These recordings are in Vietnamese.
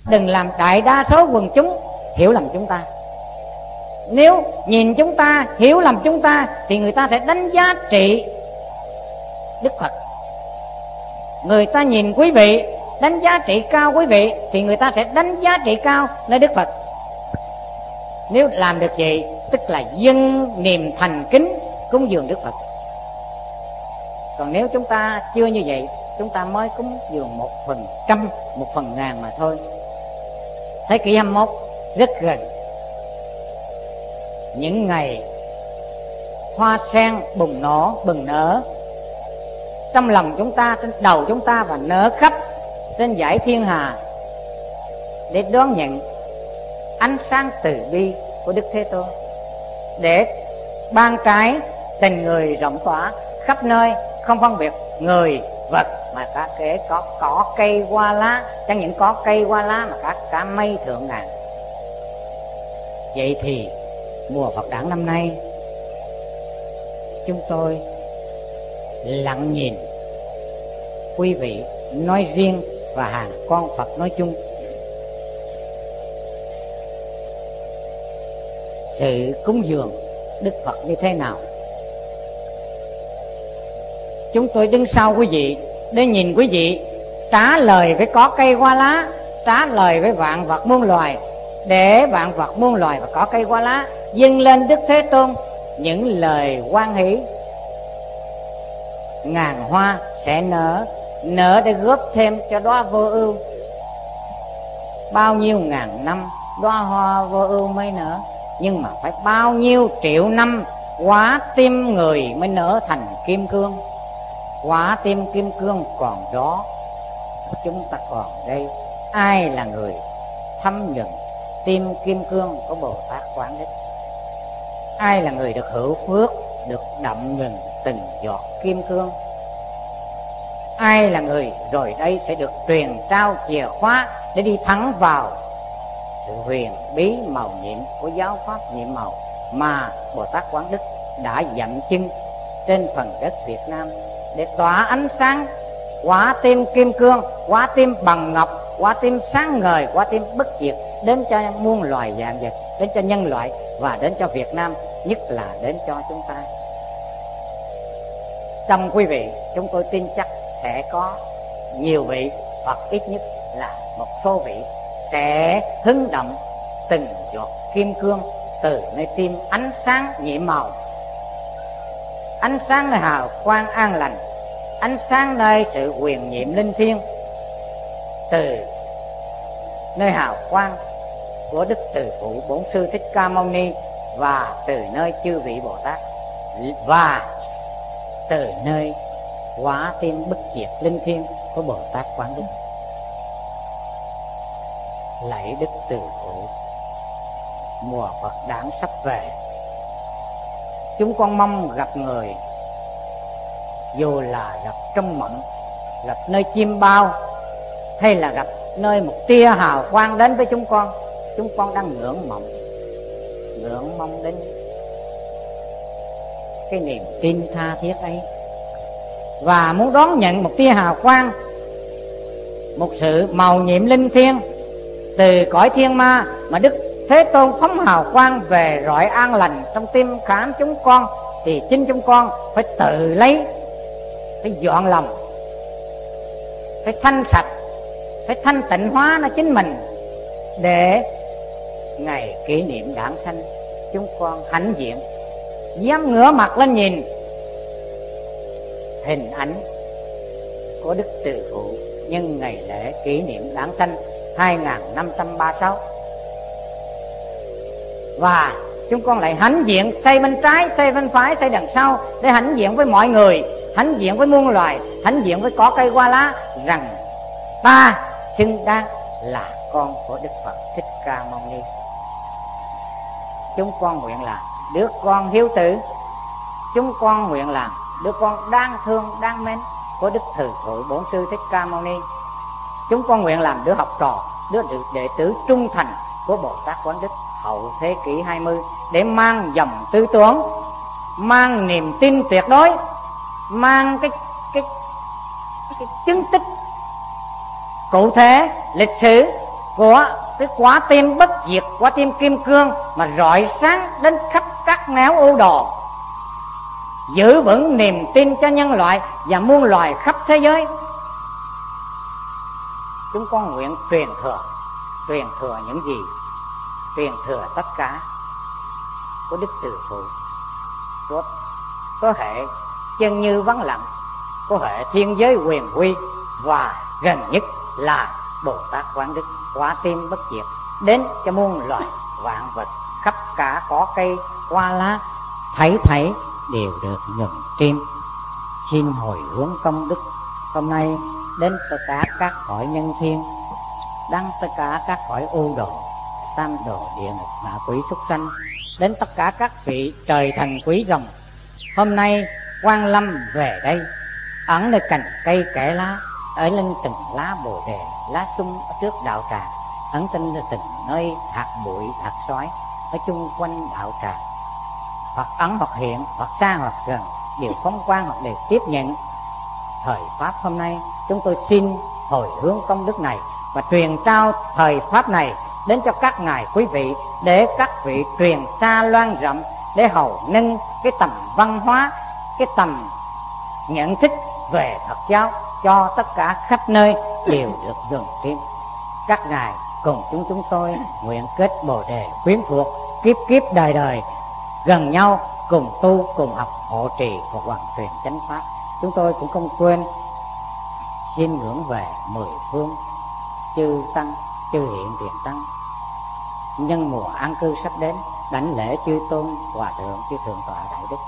Đừng làm đại đa số quần chúng hiểu lầm chúng ta. Nếu nhìn chúng ta, hiểu lầm chúng ta, thì người ta sẽ đánh giá trị Đức Phật. Người ta nhìn quý vị, đánh giá trị cao quý vị, thì người ta sẽ đánh giá trị cao nơi Đức Phật. Nếu làm được vậy, tức là dâng niềm thành kính cúng dường Đức Phật. Còn nếu chúng ta chưa như vậy, chúng ta mới cúng dường 1%, 1/1000 mà thôi. Thế kỷ 21 rất gần. Những ngày hoa sen bùng nổ, bừng nở trong lòng chúng ta, trên đầu chúng ta, và nở khắp trên dải thiên hà, để đón nhận ánh sáng từ bi của Đức Thế Tôn, để ban trái tình người rộng tỏa khắp nơi, không phân biệt người vật, mà cả kể có cỏ cây hoa lá, chẳng những có cây hoa lá mà cả mây thượng ngàn. Vậy thì mùa Phật đản năm nay, chúng tôi lặng nhìn quý vị nói riêng và hàng con Phật nói chung, sự cúng dường Đức Phật như thế nào. Chúng tôi đứng sau quý vị để nhìn quý vị trả lời với cỏ cây hoa lá, trả lời với vạn vật muôn loài, để vạn vật muôn loài và cỏ cây hoa lá dâng lên Đức Thế Tôn những lời hoan hỷ. Ngàn hoa sẽ nở để góp thêm cho đóa vô ưu. Bao nhiêu ngàn năm đóa hoa vô ưu mới nở, nhưng mà phải bao nhiêu triệu năm quả tim người mới nở thành kim cương. Quả tim kim cương còn đó, chúng ta còn đây. Ai là người thấm nhuần tim kim cương của Bồ Tát Quán Đích? Ai là người được hữu phước, được đậm nhuần từng giọt kim cương? Ai là người rồi đây sẽ được truyền trao chìa khóa để đi thẳng vào sự huyền bí màu nhiệm của giáo pháp nhiệm màu mà Bồ Tát Quán Đức đã dậm chân trên phần đất Việt Nam, để tỏa ánh sáng quả tim kim cương, quả tim bằng ngọc, quả tim sáng ngời, quả tim bất diệt đến cho muôn loài vạn vật, đến cho nhân loại và đến cho Việt Nam, nhất là đến cho chúng ta. Trong quý vị, chúng tôi tin chắc sẽ có nhiều vị, hoặc ít nhất là một số vị, sẽ hứng động từng giọt kim cương từ nơi tim ánh sáng nhiệm màu, ánh sáng nơi hào quang an lành, ánh sáng nơi sự huyền nhiệm linh thiêng, từ nơi hào quang của Đức Từ Phụ Bổn Sư Thích Ca Mâu Ni, và từ nơi chư vị Bồ Tát, và từ nơi quả tim bất diệt linh thiêng của Bồ Tát Quán Đức. Lạy Đức Từ Phụ, mùa Phật đản sắp về, chúng con mong gặp người, dù là gặp trong mộng, gặp nơi chim bao, hay là gặp nơi một tia hào quang đến với chúng con đang ngưỡng mong đến cái niềm tin tha thiết ấy, và muốn đón nhận một tia hào quang, một sự màu nhiệm linh thiêng từ cõi thiên ma mà Đức Thế Tôn phóng hào quang về rọi an lành trong tim khảm chúng con, thì chính chúng con phải tự lấy, phải dọn lòng, phải thanh sạch, phải thanh tịnh hóa nó chính mình, để ngày kỷ niệm đản sanh chúng con hãnh diện dám ngửa mặt lên nhìn hình ảnh của Đức Từ Phụ nhân ngày lễ kỷ niệm đản sanh 2536. Và chúng con lại hãnh diện xây bên trái, xây bên phải, xây đằng sau, để hãnh diện với mọi người, hãnh diện với muôn loài, hãnh diện với cỏ cây hoa lá, rằng ta xứng đáng là con của Đức Phật Thích Ca Mâu Ni. Chúng con nguyện là đứa con hiếu tử, chúng con nguyện là đứa con đáng thương đáng mến của Đức Từ Phụ Bổn Sư Thích Ca Mâu Ni. Chúng con nguyện làm đứa học trò, đứa đệ tử trung thành của Bồ Tát Quán Đức hậu thế kỷ 20, để mang dòng tư tưởng, mang niềm tin tuyệt đối, mang cái chứng tích cụ thể lịch sử của cái quả tim bất diệt, quả tim kim cương mà rọi sáng đến khắp các nẻo u đồ, giữ vững niềm tin cho nhân loại và muôn loài khắp thế giới. Chúng con nguyện truyền thừa những gì? Truyền thừa tất cả của Đức Từ Phụ, có hệ chân như vắng lặng, có hệ thiên giới quyền quy, và gần nhất là Bồ Tát Quán Đức, quả tim bất diệt, đến cho muôn loài vạn vật, khắp cả cỏ cây hoa lá, thảy đều được ngừng tim. Xin hồi hướng công đức hôm nay đến tất cả các cõi nhân thiên, đăng tất cả các cõi u đồ, tam đồ, địa ngục, ngạ quỷ, súc sanh, đến tất cả các vị trời thần quý rồng. Hôm nay Quan Lâm về đây, ẩn nơi cành cây kẽ lá, ở lên từng lá bồ đề, lá sung ở trước đạo tràng, ẩn tinh ở từng nơi hạt bụi, hạt sói ở chung quanh đạo tràng, hoặc ẩn hoặc hiện, hoặc xa hoặc gần, đều phóng quang hoặc đều tiếp nhận thời pháp. Hôm nay chúng tôi xin hồi hướng công đức này và truyền trao thời pháp này đến cho các ngài quý vị, để các vị truyền xa loan rộng, để hầu nâng cái tầm văn hóa, cái tầm nhận thức về Phật giáo cho tất cả khắp nơi đều được gần tim. Các ngài cùng chúng tôi nguyện kết bồ đề quyến thuộc, kiếp kiếp đời đời gần nhau, cùng tu cùng học, hộ trì và hoàn truyền chánh pháp. Chúng tôi cũng không quên xin ngưỡng về mười phương chư tăng, chư hiện tiền tăng, nhân mùa an cư sắp đến, đảnh lễ chư tôn hòa thượng, chư thượng tọa đại đức.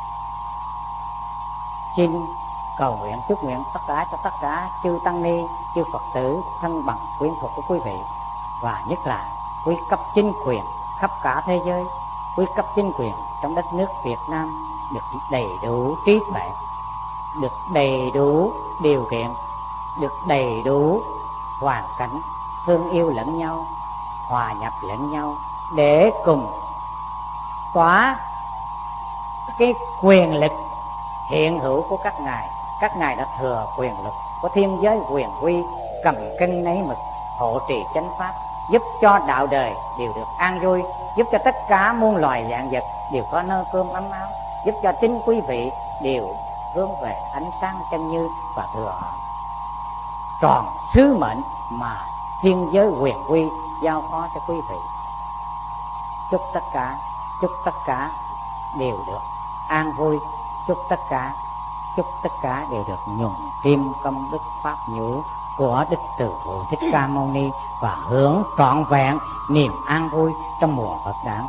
Xin cầu nguyện chúc nguyện tất cả cho tất cả chư tăng ni, chư Phật tử thân bằng quyến thuộc của quý vị, và nhất là quý cấp chính quyền khắp cả thế giới, quý cấp chính quyền trong đất nước Việt Nam được đầy đủ trí tuệ, được đầy đủ điều kiện, được đầy đủ hoàn cảnh, thương yêu lẫn nhau, hòa nhập lẫn nhau, để cùng tỏa cái quyền lực hiện hữu của các ngài. Các ngài đã thừa quyền lực của thiên giới quyền quy, cầm cân nấy mực, hộ trì chánh pháp, giúp cho đạo đời đều được an vui, giúp cho tất cả muôn loài vạn vật đều có nơi cơm ấm áo, giúp cho chính quý vị đều hướng về ánh sáng chân như, và thừa tròn sứ mệnh mà thiên giới quyền quy giao phó cho quý vị. Chúc tất cả đều được an vui, chúc tất cả đều được nhuần tim công đức pháp nhũ của Đức Từ Phụ Thích Ca Mâu Ni, và hưởng trọn vẹn niềm an vui trong mùa Phật đản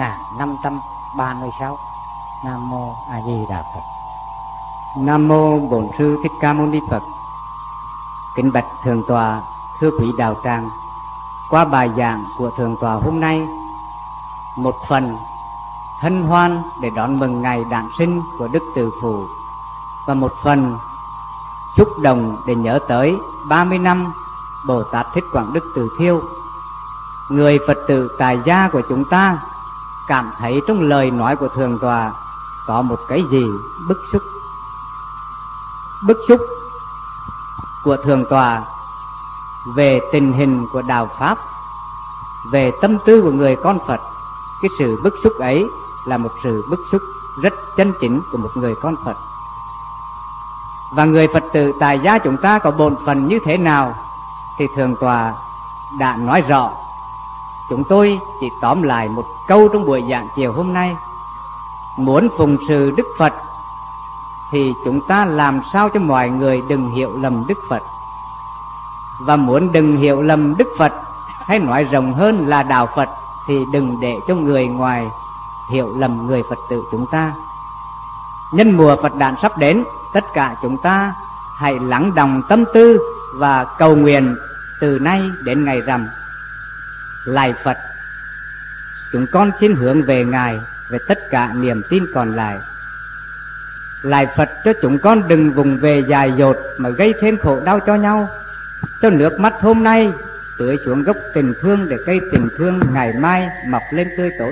2536. Nam mô A Di Đà Phật. Nam mô Bổn Sư Thích Ca Mâu Ni Phật. Kính bạch Thượng tọa, thưa quý đạo tràng, qua bài giảng của Thượng tọa hôm nay, một phần hân hoan để đón mừng ngày đản sinh của Đức Từ Phụ, và một phần xúc động để nhớ tới 30 năm Bồ Tát Thích Quảng Đức Từ Thiêu. Người Phật tử tại gia của chúng ta cảm thấy trong lời nói của Thượng tọa có một cái gì bức xúc. Bức xúc của Thượng tọa về tình hình của đạo Pháp, về tâm tư của người con Phật. Cái sự bức xúc ấy là một sự bức xúc rất chân chính của một người con Phật. Và người Phật tử tại gia chúng ta có bổn phận như thế nào thì Thượng tọa đã nói rõ. Chúng tôi chỉ tóm lại một câu trong buổi giảng chiều hôm nay. Muốn phụng sự Đức Phật thì chúng ta làm sao cho mọi người đừng hiểu lầm Đức Phật. Và muốn đừng hiểu lầm Đức Phật, hay nói rộng hơn là đạo Phật, thì đừng để cho người ngoài hiểu lầm người Phật tử chúng ta. Nhân mùa Phật đản sắp đến, tất cả chúng ta hãy lắng đọng tâm tư và cầu nguyện từ nay đến ngày rằm. Lạy Phật, chúng con xin hướng về Ngài về tất cả niềm tin còn lại. Lạy Phật, cho chúng con đừng vùng về dài dột mà gây thêm khổ đau cho nhau. Cho nước mắt hôm nay tưới xuống gốc tình thương, để cây tình thương ngày mai mọc lên tươi tốt.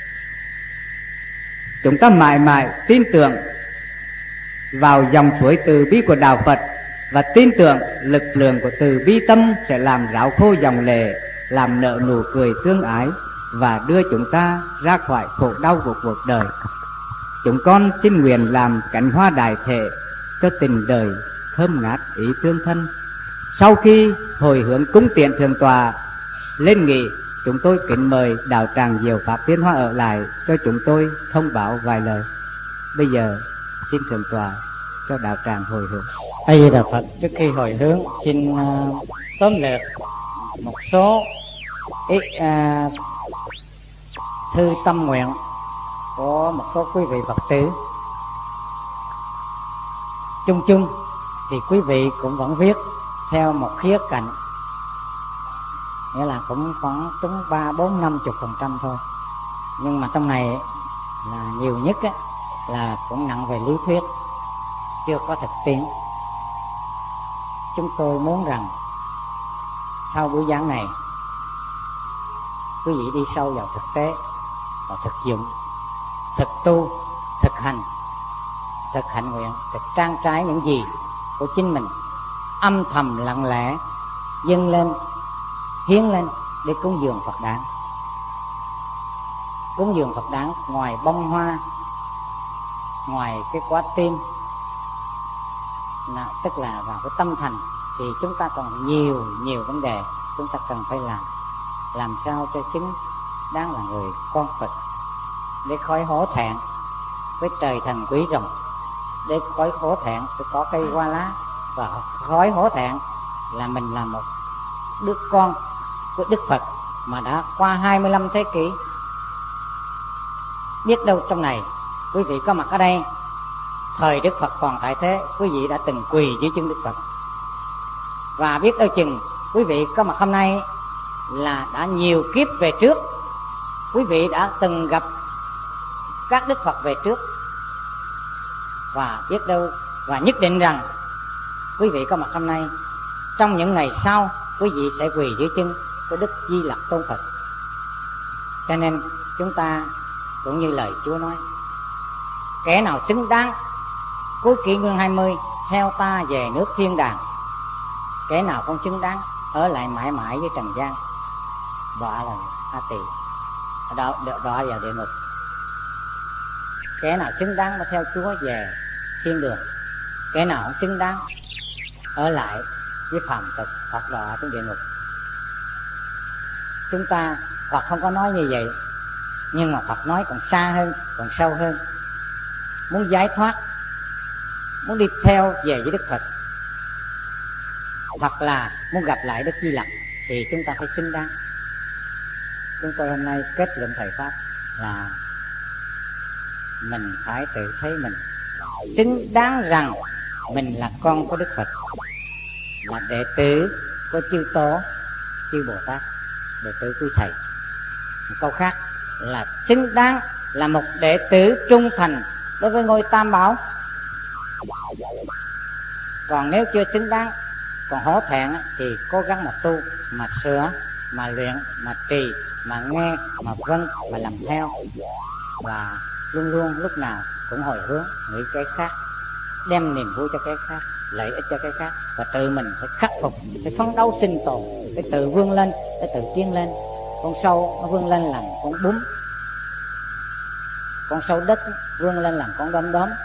Chúng ta mãi mãi tin tưởng vào dòng suối từ bi của đạo Phật, và tin tưởng lực lượng của từ bi tâm sẽ làm ráo khô dòng lệ, làm nở nụ cười tương ái và đưa chúng ta ra khỏi khổ đau của cuộc đời. Chúng con xin nguyện làm cánh hoa đại thể cho tình đời thơm ngát ý tương thân. Sau khi hồi hướng cúng tiện thượng tọa lên nghị, chúng tôi kính mời đạo tràng Diệu Pháp Tiên Hoa ở lại cho chúng tôi thông báo vài lời. Bây giờ xin thượng tọa cho đạo tràng hồi hướng. A Di Đà Phật. Trước khi hồi hướng xin tóm lược một số ít thư tâm nguyện của một số quý vị Phật tử. Chung chung thì quý vị cũng vẫn viết theo một khía cạnh, nghĩa là cũng khoảng 3-4-50% thôi. Nhưng mà trong này là nhiều nhất á, là cũng nặng về lý thuyết, chưa có thực tiễn. Chúng tôi muốn rằng sau buổi giảng này, quý vị đi sâu vào thực tế và thực dụng, thực tu, thực hành, thực hạnh nguyện, thực trang trái những gì của chính mình, âm thầm lặng lẽ dâng lên, hiến lên để cúng dường Phật đản. Cúng dường Phật đản ngoài bông hoa, ngoài cái quả tim, tức là vào cái tâm thành, thì chúng ta còn nhiều vấn đề chúng ta cần phải làm sao cho xứng đáng là người con Phật, để khỏi hổ thẹn với trời thần quý rồng, để khỏi hổ thẹn với có cây hoa lá, và khỏi hổ thẹn là mình là một đứa con của Đức Phật mà đã qua 25 thế kỷ. Biết đâu trong này quý vị có mặt ở đây, thời Đức Phật còn tại thế, quý vị đã từng quỳ dưới chân Đức Phật. Và biết đâu chừng quý vị có mặt hôm nay là đã nhiều kiếp về trước, quý vị đã từng gặp các Đức Phật về trước. Và biết đâu, và nhất định rằng quý vị có mặt hôm nay, trong những ngày sau quý vị sẽ quỳ dưới chân của Đức Di Lặc Tôn Phật. Cho nên chúng ta cũng như lời Chúa nói, kẻ nào xứng đáng cuối kỷ nguyên 20 theo ta về nước thiên đàng, kẻ nào không xứng đáng ở lại mãi mãi với trần gian, đọa là A Tỳ, đọa vào địa ngục. Kẻ nào xứng đáng mà theo Chúa về thiên đường, kẻ nào không xứng đáng ở lại với phàm tục hoặc đọa xuống địa ngục. Chúng ta hoặc không có nói như vậy, nhưng mà Phật nói còn xa hơn, còn sâu hơn. Muốn giải thoát, muốn đi theo về với Đức Phật, hoặc là muốn gặp lại Đức Di Lặc, thì chúng ta phải xứng đáng. Chúng tôi hôm nay kết luận thầy Pháp là mình phải tự thấy mình xứng đáng rằng mình là con của Đức Phật, là đệ tử của chư Tổ, chư Bồ Tát, đệ tử quý thầy. Một câu khác là xứng đáng là một đệ tử trung thành đối với ngôi Tam Bảo. Còn nếu chưa xứng đáng, còn hổ thẹn, thì cố gắng mà tu, mà sửa, mà luyện, mà trì, mà nghe, mà vâng, mà làm theo. Và luôn luôn lúc nào cũng hồi hướng nghĩ cái khác, đem niềm vui cho cái khác, lợi ích cho cái khác. Và tự mình phải khắc phục, phải phấn đấu sinh tồn, phải tự vươn lên, phải tự tiến lên. Con sâu nó vươn lên làm con bướm, con sâu đất vươn lên làm con đom đóm,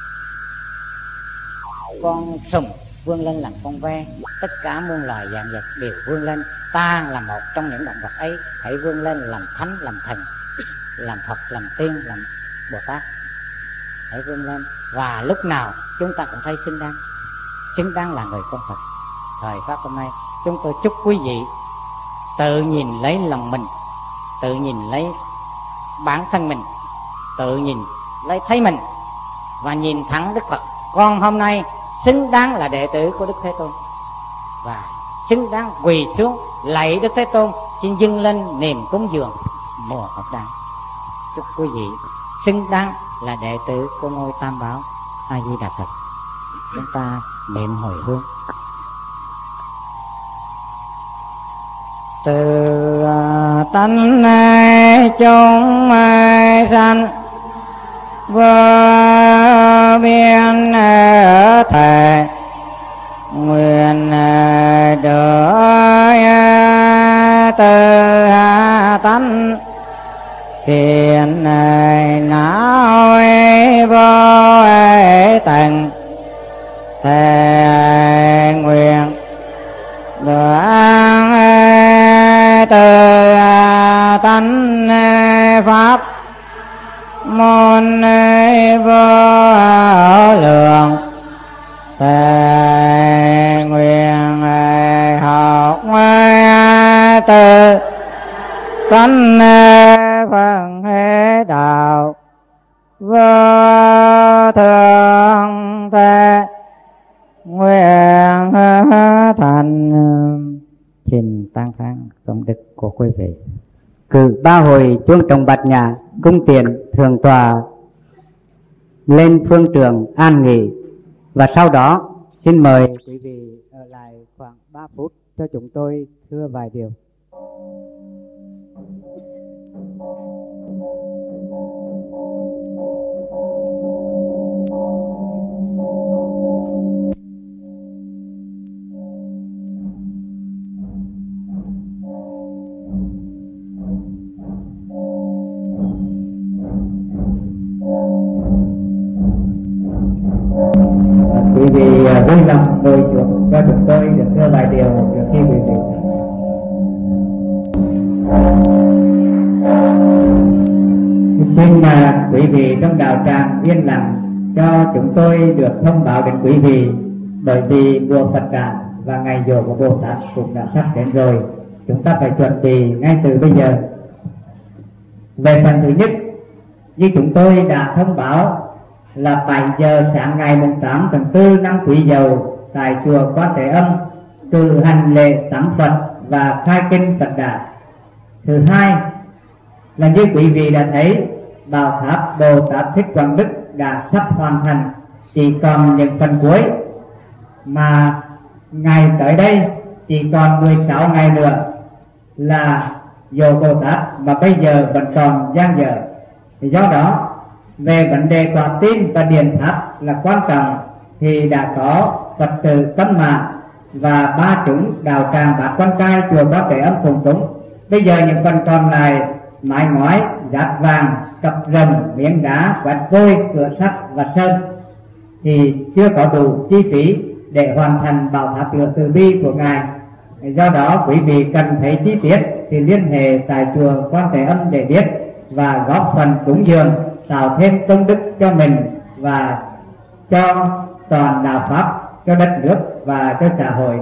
con sùng vươn lên làm con ve. Tất cả muôn loài vạn vật đều vươn lên. Ta là một trong những động vật ấy. Hãy vươn lên làm thánh, làm thần, làm Phật, làm tiên, làm Bồ Tát. Hãy vươn lên. Và lúc nào chúng ta cũng thấy xứng đáng là người con Phật. Thời Pháp hôm nay chúng tôi chúc quý vị tự nhìn lấy lòng mình, tự nhìn lấy bản thân mình, tự nhìn lấy thấy mình, và nhìn thẳng Đức Phật. Con hôm nay xứng đáng là đệ tử của Đức Thế Tôn, và xứng đáng quỳ xuống lạy Đức Thế Tôn, xin dâng lên niềm cúng dường mùa Phật đản. Chúc quý vị xứng đáng là đệ tử của ngôi Tam Bảo. A Di Đà Phật. Chúng ta niệm hồi hướng. Từ tánh chúng sanh vô biên thể, nguyện được từ thề nguyện được an từ tánh pháp môn vô lượng, thề nguyện học từ tánh phần đạo vô thượng, thề nguyện thành. Xin tán thán công đức của quý vị. Cử 3 hồi chuông trống bát nhã cung tiền thượng tọa lên phương trường an nghỉ, và sau đó xin mời quý vị ở lại khoảng 3 phút cho chúng tôi thưa vài điều. Quý vị vui lòng ngồi xuống cho chúng tôi được thưa vài điều trước khi quý vị. Xin quý vị trong đạo tràng yên lặng cho chúng tôi được thông báo đến quý vị, bởi vì mùa Phật đản và ngày giỗ của Bồ Tát cũng đã sắp đến rồi. Chúng ta phải chuẩn bị ngay từ bây giờ. Về phần thứ nhất, như chúng tôi đã thông báo, là 7 giờ sáng ngày 8 tháng 4 năm Quý Dậu tại chùa Quan Thế Âm cử hành lễ tắm Phật và khai kinh Phật đản. Thứ hai là như quý vị đã thấy, bảo tháp Bồ Tát Thích Quảng Đức đã sắp hoàn thành, chỉ còn những phần cuối, mà ngày tới đây chỉ còn 16 ngày nữa là giỗ Bồ Tát, mà bây giờ vẫn còn dang dở. Thì do đó về vấn đề quả tin và điện tháp là quan trọng, thì đã có Phật tử Tâm Mã và 3 chúng đạo tràng Bát Quan Trai chùa Quan Thế Âm cùng cúng. Bây giờ những phần còn lại, mái ngói, rát vàng, cặp rầm, miếng đá, quét vôi, cửa sắt và sơn, thì chưa có đủ chi phí để hoàn thành bảo tháp lửa từ bi của ngài. Do đó quý vị cần thấy chi tiết thì liên hệ tại chùa Quan Thế Âm để biết và góp phần cúng dường, tạo thêm công đức cho mình và cho toàn đạo pháp, cho đất nước và cho xã hội.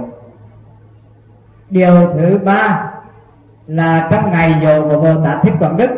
Điều thứ ba là trong ngày giỗ của Bồ Tát Thích Quảng Đức,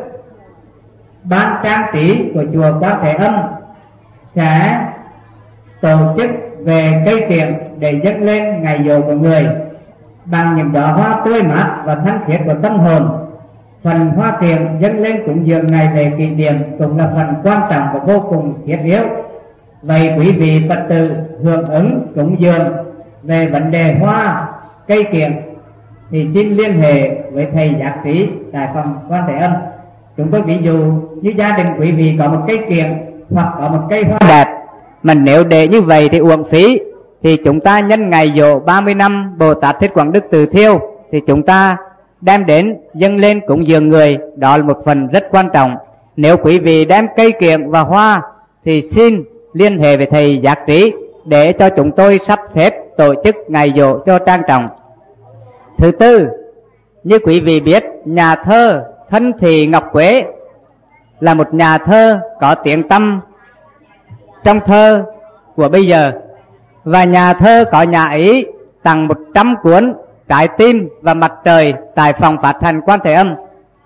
ban trang trí của chùa Quan Thế Âm sẽ tổ chức về cây kiểng để dâng lên ngày giỗ của người bằng những đóa hoa tươi mát và thanh khiết của tâm hồn. Phần hoa kiểng dâng lên cúng dường ngày lễ kỷ niệm cũng là phần quan trọng và vô cùng thiết yếu. Vậy quý vị Phật tử hưởng ứng cúng dường về vấn đề hoa cây kiểng thì xin liên hệ với thầy giác trí tại phòng Quan Thế Âm. Chúng tôi ví dụ như gia đình quý vị có một cây kiểng hoặc có một cây hoa đẹp, mà nếu để như vậy thì uổng phí, thì chúng ta nhân ngày giỗ 30 năm Bồ Tát Thích Quảng Đức từ thiêu thì chúng ta đem đến dâng lên cúng dường người, đó là một phần rất quan trọng. Nếu quý vị đem cây kiểng và hoa thì xin liên hệ với thầy giác trí để cho chúng tôi sắp xếp tổ chức ngày giỗ cho trang trọng. Thứ tư, như quý vị biết, nhà thơ Thân Thị Ngọc Quế là một nhà thơ có tiếng tăm trong thơ của bây giờ, và nhà thơ có nhà Ý tặng 100 cuốn Trái Tim và Mặt Trời tại phòng phát hành Quan Thế Âm.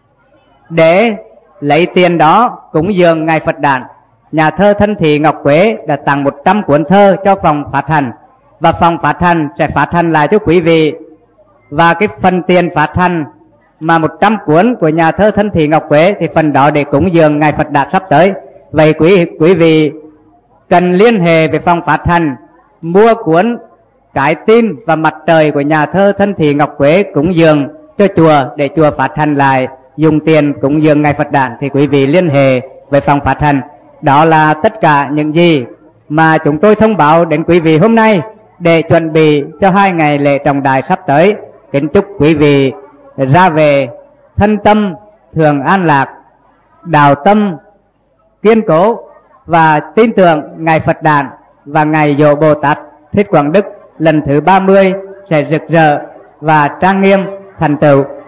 Để lấy tiền đó cúng dường ngày Phật đản, nhà thơ Thân Thị Ngọc Quế đã tặng 100 cuốn thơ cho phòng phát hành, và phòng phát hành sẽ phát hành lại cho quý vị. Và cái phần tiền phát hành mà 100 cuốn của nhà thơ Thân Thị Ngọc Quế thì phần đó để cúng dường ngày Phật đản sắp tới. Vậy quý vị cần liên hệ với phòng phát hành mua cuốn Trái Tim và Mặt Trời của nhà thơ Thân Thị Ngọc Quế cúng dường cho chùa, để chùa phát hành lại dùng tiền cúng dường ngày Phật đản, thì quý vị liên hệ với phòng phát hành. Đó là tất cả những gì mà chúng tôi thông báo đến quý vị hôm nay để chuẩn bị cho 2 ngày lễ trọng đại sắp tới. Kính chúc quý vị ra về thân tâm thường an lạc, đạo tâm kiên cố, và tin tưởng ngày Phật đản và ngày giỗ Bồ Tát Thích Quảng Đức lần thứ 30 sẽ rực rỡ và trang nghiêm thành tựu